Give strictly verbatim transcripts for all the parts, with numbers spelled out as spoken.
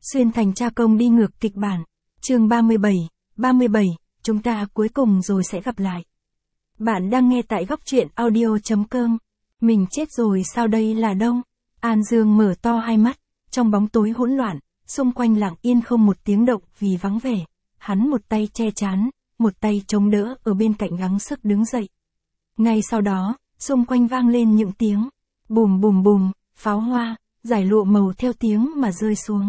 Xuyên thành cha công đi ngược kịch bản. Chương ba mươi bảy, ba mươi bảy, chúng ta cuối cùng rồi sẽ gặp lại. Bạn đang nghe tại góc truyện audio chấm com. Mình chết rồi sao đây là đâu? An Dương mở to hai mắt, trong bóng tối hỗn loạn, xung quanh lặng yên không một tiếng động vì vắng vẻ. Hắn một tay che chán, một tay chống đỡ ở bên cạnh gắng sức đứng dậy. Ngay sau đó, xung quanh vang lên những tiếng bùm bùm bùm, pháo hoa, giải lụa màu theo tiếng mà rơi xuống.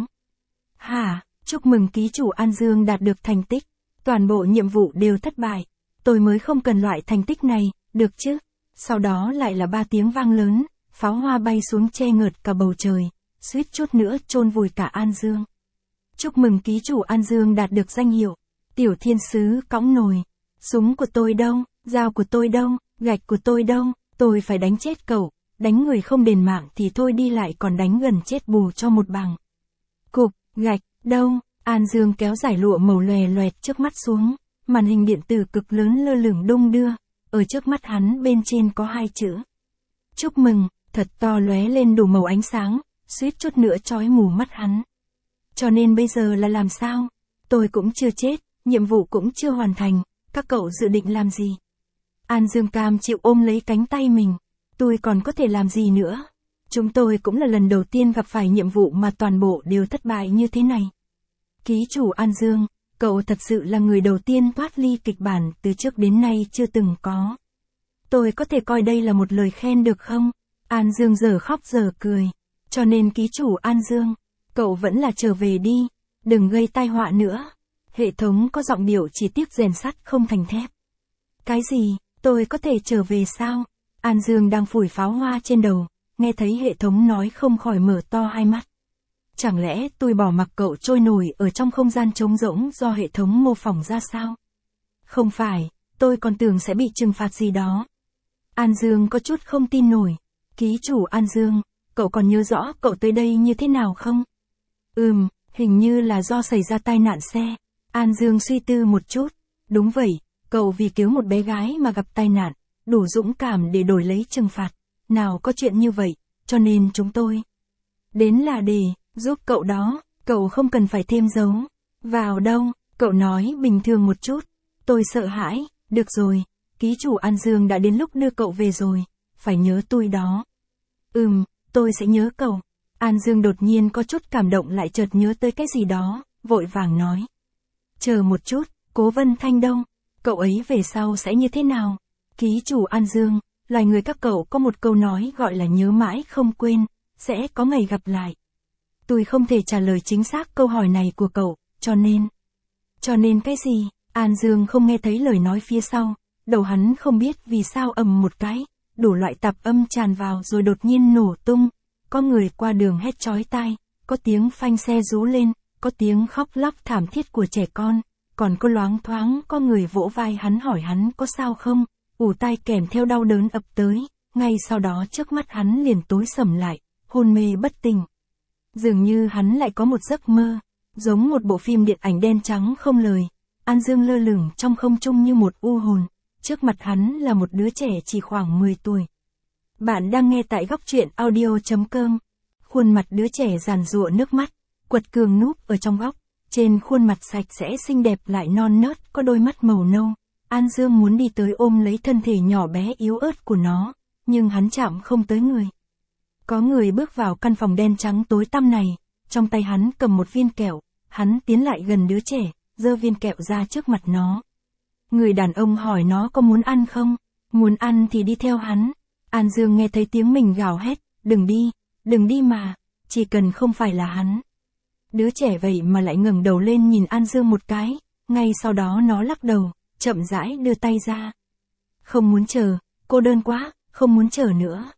Hả, chúc mừng ký chủ An Dương đạt được thành tích, toàn bộ nhiệm vụ đều thất bại. Tôi mới không cần loại thành tích này, được chứ? Sau đó lại là ba tiếng vang lớn, pháo hoa bay xuống che ngợt cả bầu trời, suýt chút nữa chôn vùi cả An Dương. Chúc mừng ký chủ An Dương đạt được danh hiệu Tiểu Thiên Sứ cõng nồi. Súng của tôi đâu, dao của tôi đâu, gạch của tôi đâu, tôi phải đánh chết cậu, đánh người không đền mạng thì thôi đi lại còn đánh gần chết bù cho một bằng. Cục, gạch, đâu? An Dương kéo giải lụa màu lòe loẹt trước mắt xuống, màn hình điện tử cực lớn lơ lửng đung đưa, ở trước mắt hắn bên trên có hai chữ. Chúc mừng, thật to lóe lên đủ màu ánh sáng, suýt chút nữa chói mù mắt hắn. Cho nên bây giờ là làm sao? Tôi cũng chưa chết, nhiệm vụ cũng chưa hoàn thành, các cậu dự định làm gì? An Dương cam chịu ôm lấy cánh tay mình. Tôi còn có thể làm gì nữa? Chúng tôi cũng là lần đầu tiên gặp phải nhiệm vụ mà toàn bộ đều thất bại như thế này. Ký chủ An Dương, cậu thật sự là người đầu tiên thoát ly kịch bản từ trước đến nay chưa từng có. Tôi có thể coi đây là một lời khen được không? An Dương giờ khóc giờ cười. Cho nên ký chủ An Dương, cậu vẫn là trở về đi, đừng gây tai họa nữa. Hệ thống có giọng điệu chỉ tiếc rèn sắt không thành thép. Cái gì, tôi có thể trở về sao? An Dương đang phủi pháo hoa trên đầu, nghe thấy hệ thống nói không khỏi mở to hai mắt. Chẳng lẽ tôi bỏ mặc cậu trôi nổi ở trong không gian trống rỗng do hệ thống mô phỏng ra sao? Không phải, tôi còn tưởng sẽ bị trừng phạt gì đó. An Dương có chút không tin nổi. Ký chủ An Dương, cậu còn nhớ rõ cậu tới đây như thế nào không? Ừm, hình như là do xảy ra tai nạn xe. An Dương suy tư một chút. Đúng vậy, cậu vì cứu một bé gái mà gặp tai nạn, đủ dũng cảm để đổi lấy trừng phạt. Nào có chuyện như vậy, cho nên chúng tôi đến là để giúp cậu đó, cậu không cần phải thêm dấu vào đâu, cậu nói bình thường một chút. Tôi sợ hãi, được rồi, ký chủ An Dương đã đến lúc đưa cậu về rồi, phải nhớ tôi đó. Ừm, tôi sẽ nhớ cậu. An Dương đột nhiên có chút cảm động lại chợt nhớ tới cái gì đó, vội vàng nói. Chờ một chút, Cố Vân Thanh đâu? Cậu ấy về sau sẽ như thế nào? Ký chủ An Dương, loài người các cậu có một câu nói gọi là nhớ mãi không quên, sẽ có ngày gặp lại. Tôi không thể trả lời chính xác câu hỏi này của cậu, cho nên... Cho nên cái gì? An Dương không nghe thấy lời nói phía sau, đầu hắn không biết vì sao ầm một cái, đủ loại tạp âm tràn vào rồi đột nhiên nổ tung. Có người qua đường hét chói tai, có tiếng phanh xe rú lên, có tiếng khóc lóc thảm thiết của trẻ con, còn có loáng thoáng có người vỗ vai hắn hỏi hắn có sao không, ù tai kèm theo đau đớn ập tới, ngay sau đó trước mắt hắn liền tối sầm lại, hôn mê bất tỉnh. Dường như hắn lại có một giấc mơ, giống một bộ phim điện ảnh đen trắng không lời. An Dương lơ lửng trong không trung như một u hồn, trước mặt hắn là một đứa trẻ chỉ khoảng mười tuổi. Bạn đang nghe tại góc truyện audio chấm com. Khuôn mặt đứa trẻ giàn giụa nước mắt, quật cường núp ở trong góc, trên khuôn mặt sạch sẽ xinh đẹp lại non nớt có đôi mắt màu nâu. An Dương muốn đi tới ôm lấy thân thể nhỏ bé yếu ớt của nó, nhưng hắn chạm không tới người. Có người bước vào căn phòng đen trắng tối tăm này, trong tay hắn cầm một viên kẹo, hắn tiến lại gần đứa trẻ, giơ viên kẹo ra trước mặt nó. Người đàn ông hỏi nó có muốn ăn không? Muốn ăn thì đi theo hắn. An Dương nghe thấy tiếng mình gào hét, đừng đi, đừng đi mà, chỉ cần không phải là hắn. Đứa trẻ vậy mà lại ngẩng đầu lên nhìn An Dương một cái, ngay sau đó nó lắc đầu, chậm rãi đưa tay ra. Không muốn chờ, cô đơn quá, không muốn chờ nữa.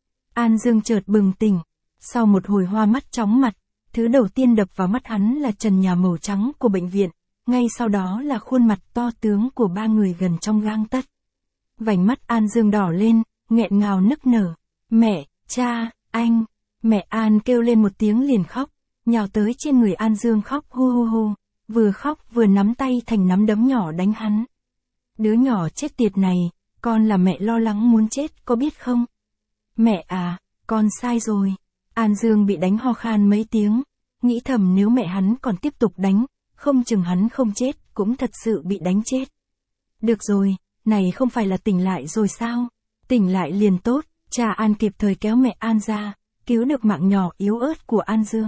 An Dương chợt bừng tỉnh, sau một hồi hoa mắt chóng mặt, thứ đầu tiên đập vào mắt hắn là trần nhà màu trắng của bệnh viện, ngay sau đó là khuôn mặt to tướng của ba người gần trong gang tấc. Vành mắt An Dương đỏ lên, nghẹn ngào nức nở. Mẹ, cha, anh. Mẹ An kêu lên một tiếng liền khóc, nhào tới trên người An Dương khóc hu hu hu, vừa khóc vừa nắm tay thành nắm đấm nhỏ đánh hắn. Đứa nhỏ chết tiệt này, con là mẹ lo lắng muốn chết có biết không? Mẹ à, con sai rồi. An Dương bị đánh ho khan mấy tiếng, nghĩ thầm nếu mẹ hắn còn tiếp tục đánh, không chừng hắn không chết, cũng thật sự bị đánh chết. Được rồi, này không phải là tỉnh lại rồi sao? Tỉnh lại liền tốt, cha An kịp thời kéo mẹ An ra, cứu được mạng nhỏ yếu ớt của An Dương.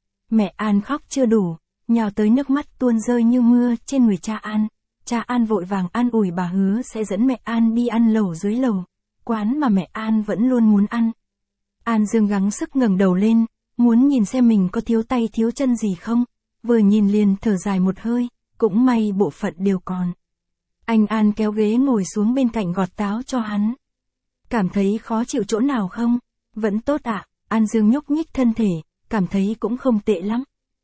Mẹ An khóc chưa đủ, nhào tới nước mắt tuôn rơi như mưa trên người cha An. Cha An vội vàng an ủi bà hứa sẽ dẫn mẹ An đi ăn lẩu dưới lầu, quán mà mẹ An vẫn luôn muốn ăn. An Dương gắng sức ngẩng đầu lên, muốn nhìn xem mình có thiếu tay thiếu chân gì không, vừa nhìn liền thở dài một hơi, cũng may bộ phận đều còn. Anh An kéo ghế ngồi xuống bên cạnh gọt táo cho hắn. Cảm thấy khó chịu chỗ nào không? Vẫn tốt ạ, à? An Dương nhúc nhích thân thể, cảm thấy cũng không tệ lắm.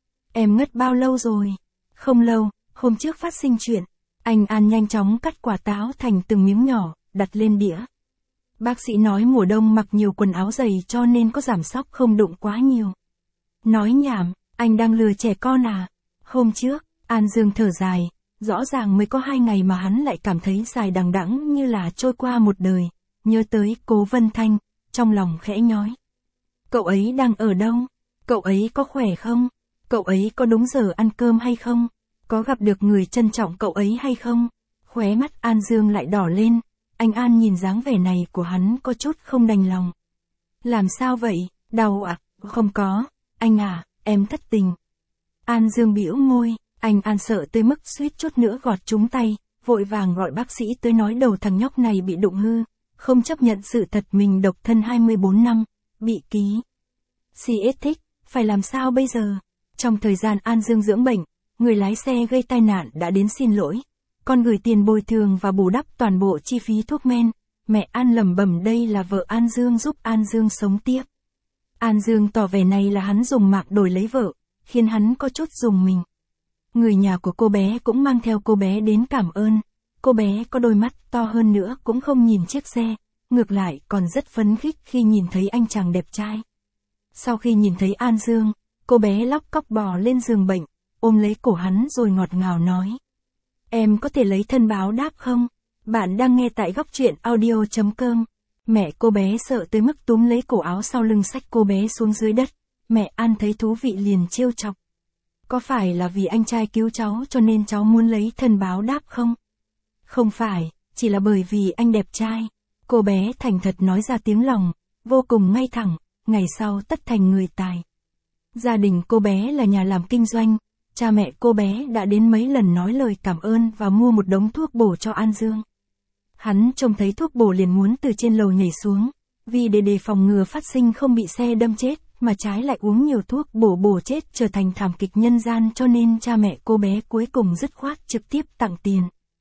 Em ngất bao lâu rồi? Không lâu, hôm trước phát sinh chuyện. Anh An nhanh chóng cắt quả táo thành từng miếng nhỏ, đặt lên đĩa. Bác sĩ nói mùa đông mặc nhiều quần áo dày cho nên có giảm sóc không đụng quá nhiều. Nói nhảm, anh đang lừa trẻ con à? Hôm trước, An Dương thở dài, rõ ràng mới có hai ngày mà hắn lại cảm thấy dài đằng đẵng như là trôi qua một đời, nhớ tới Cố Vân Thanh, trong lòng khẽ nhói. Cậu ấy đang ở đâu? Cậu ấy có khỏe không? Cậu ấy có đúng giờ ăn cơm hay không? Có gặp được người trân trọng cậu ấy hay không? Khóe mắt An Dương lại đỏ lên, anh An nhìn dáng vẻ này của hắn có chút không đành lòng. Làm sao vậy? Đau à? Không có, anh à, em thất tình. An Dương bĩu môi, anh An sợ tới mức suýt chút nữa gọt trúng tay, vội vàng gọi bác sĩ tới nói đầu thằng nhóc này bị đụng hư, không chấp nhận sự thật mình độc thân hai mươi bốn năm, bị ký xê ét thích, phải làm sao bây giờ? Trong thời gian An Dương dưỡng bệnh, người lái xe gây tai nạn đã đến xin lỗi, còn gửi tiền bồi thường và bù đắp toàn bộ chi phí thuốc men. Mẹ An lẩm bẩm đây là vợ An Dương giúp An Dương sống tiếp. An Dương tỏ vẻ này là hắn dùng mạng đổi lấy vợ, khiến hắn có chút rùng mình. Người nhà của cô bé cũng mang theo cô bé đến cảm ơn. Cô bé có đôi mắt to hơn nữa cũng không nhìn chiếc xe, ngược lại còn rất phấn khích khi nhìn thấy anh chàng đẹp trai. Sau khi nhìn thấy An Dương, cô bé lóc cóc bò lên giường bệnh, ôm lấy cổ hắn rồi ngọt ngào nói. Em có thể lấy thân báo đáp không? Bạn đang nghe tại góc truyện audio chấm com. Mẹ cô bé sợ tới mức túm lấy cổ áo sau lưng xách cô bé xuống dưới đất. Mẹ An thấy thú vị liền trêu chọc. Có phải là vì anh trai cứu cháu cho nên cháu muốn lấy thân báo đáp không? Không phải, chỉ là bởi vì anh đẹp trai. Cô bé thành thật nói ra tiếng lòng, vô cùng ngay thẳng, ngày sau tất thành người tài. Gia đình cô bé là nhà làm kinh doanh, cha mẹ cô bé đã đến mấy lần nói lời cảm ơn và mua một đống thuốc bổ cho An Dương. Hắn trông thấy thuốc bổ liền muốn từ trên lầu nhảy xuống, vì để đề phòng ngừa phát sinh không bị xe đâm chết, mà trái lại uống nhiều thuốc bổ bổ chết trở thành thảm kịch nhân gian cho nên cha mẹ cô bé cuối cùng dứt khoát trực tiếp tặng tiền.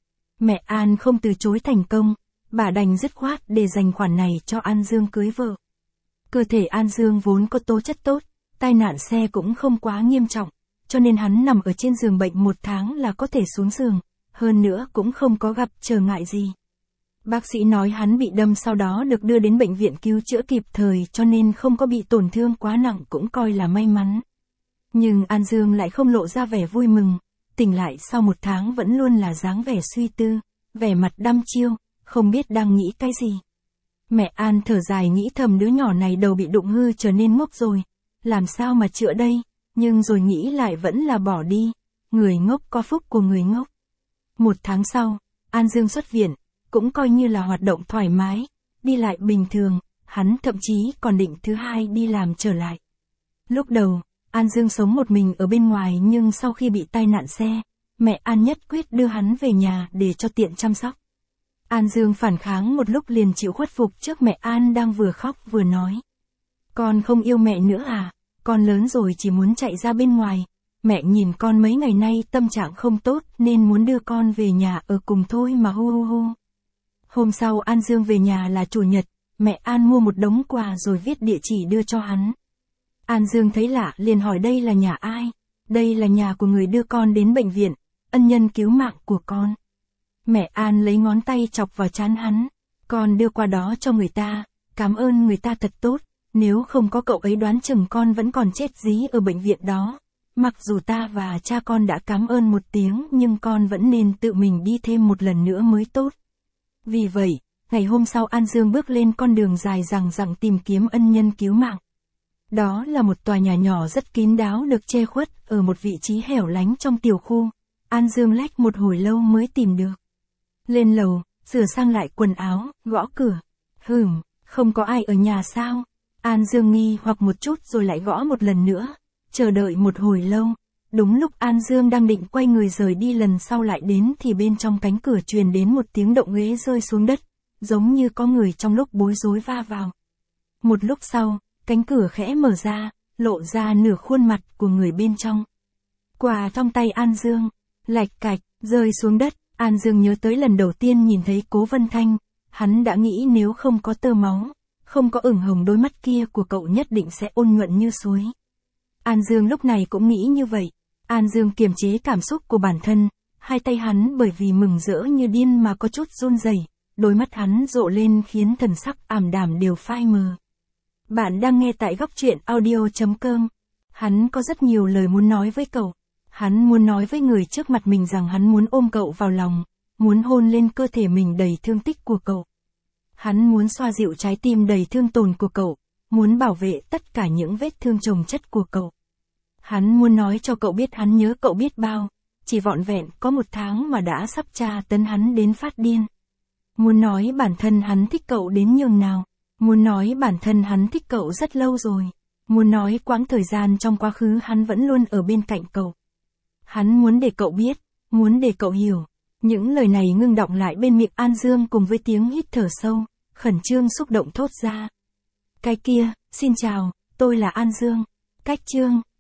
Mẹ An không từ chối thành công, bà đành dứt khoát để dành khoản này cho An Dương cưới vợ. Cơ thể An Dương vốn có tố chất tốt, tai nạn xe cũng không quá nghiêm trọng, cho nên hắn nằm ở trên giường bệnh một tháng là có thể xuống giường, hơn nữa cũng không có gặp trở ngại gì. Bác sĩ nói hắn bị đâm sau đó được đưa đến bệnh viện cứu chữa kịp thời cho nên không có bị tổn thương quá nặng cũng coi là may mắn. Nhưng An Dương lại không lộ ra vẻ vui mừng, tỉnh lại sau một tháng vẫn luôn là dáng vẻ suy tư, vẻ mặt đăm chiêu, không biết đang nghĩ cái gì. Mẹ An thở dài nghĩ thầm đứa nhỏ này đầu bị đụng hư trở nên ngốc rồi, làm sao mà chữa đây, nhưng rồi nghĩ lại vẫn là bỏ đi, người ngốc có phúc của người ngốc. Một tháng sau, An Dương xuất viện, cũng coi như là hoạt động thoải mái, đi lại bình thường, hắn thậm chí còn định thứ hai đi làm trở lại. Lúc đầu, An Dương sống một mình ở bên ngoài nhưng sau khi bị tai nạn xe, mẹ An nhất quyết đưa hắn về nhà để cho tiện chăm sóc. An Dương phản kháng một lúc liền chịu khuất phục trước mẹ An đang vừa khóc vừa nói. Con không yêu mẹ nữa à, con lớn rồi chỉ muốn chạy ra bên ngoài, mẹ nhìn con mấy ngày nay tâm trạng không tốt nên muốn đưa con về nhà ở cùng thôi mà hu hu hu. Hôm sau An Dương về nhà là chủ nhật, mẹ An mua một đống quà rồi viết địa chỉ đưa cho hắn. An Dương thấy lạ liền hỏi đây là nhà ai? Đây là nhà của người đưa con đến bệnh viện, ân nhân cứu mạng của con. Mẹ An lấy ngón tay chọc vào trán hắn. Con đưa qua đó cho người ta, cảm ơn người ta thật tốt, nếu không có cậu ấy đoán chừng con vẫn còn chết dí ở bệnh viện đó. Mặc dù ta và cha con đã cảm ơn một tiếng nhưng con vẫn nên tự mình đi thêm một lần nữa mới tốt. Vì vậy, ngày hôm sau An Dương bước lên con đường dài dằng dặc tìm kiếm ân nhân cứu mạng. Đó là một tòa nhà nhỏ rất kín đáo được che khuất ở một vị trí hẻo lánh trong tiểu khu. An Dương lách một hồi lâu mới tìm được. Lên lầu, sửa sang lại quần áo, gõ cửa. Hửm, không có ai ở nhà sao? An Dương nghi hoặc một chút rồi lại gõ một lần nữa. Chờ đợi một hồi lâu. Đúng lúc An Dương đang định quay người rời đi lần sau lại đến thì bên trong cánh cửa truyền đến một tiếng động ghế rơi xuống đất. Giống như có người trong lúc bối rối va vào. Một lúc sau, cánh cửa khẽ mở ra, lộ ra nửa khuôn mặt của người bên trong. Quà trong tay An Dương, lạch cạch, rơi xuống đất. An Dương nhớ tới lần đầu tiên nhìn thấy Cố Vân Thanh. Hắn đã nghĩ nếu không có tơ máu, không có ửng hồng đôi mắt kia của cậu nhất định sẽ ôn nhuận như suối. An Dương lúc này cũng nghĩ như vậy. An Dương kiềm chế cảm xúc của bản thân, hai tay hắn bởi vì mừng rỡ như điên mà có chút run rẩy, đôi mắt hắn rộ lên khiến thần sắc ảm đạm đều phai mờ. Bạn đang nghe tại góc truyện audio chấm com. Hắn có rất nhiều lời muốn nói với cậu. Hắn muốn nói với người trước mặt mình rằng hắn muốn ôm cậu vào lòng, muốn hôn lên cơ thể mình đầy thương tích của cậu. Hắn muốn xoa dịu trái tim đầy thương tổn của cậu, muốn bảo vệ tất cả những vết thương chồng chất của cậu. Hắn muốn nói cho cậu biết hắn nhớ cậu biết bao, chỉ vỏn vẹn có một tháng mà đã sắp tra tấn hắn đến phát điên. Muốn nói bản thân hắn thích cậu đến nhường nào, muốn nói bản thân hắn thích cậu rất lâu rồi, muốn nói quãng thời gian trong quá khứ hắn vẫn luôn ở bên cạnh cậu. Hắn muốn để cậu biết, muốn để cậu hiểu. Những lời này ngưng đọng lại bên miệng An Dương cùng với tiếng hít thở sâu, khẩn trương xúc động thốt ra. Cái kia, xin chào, tôi là An Dương. Cách chương,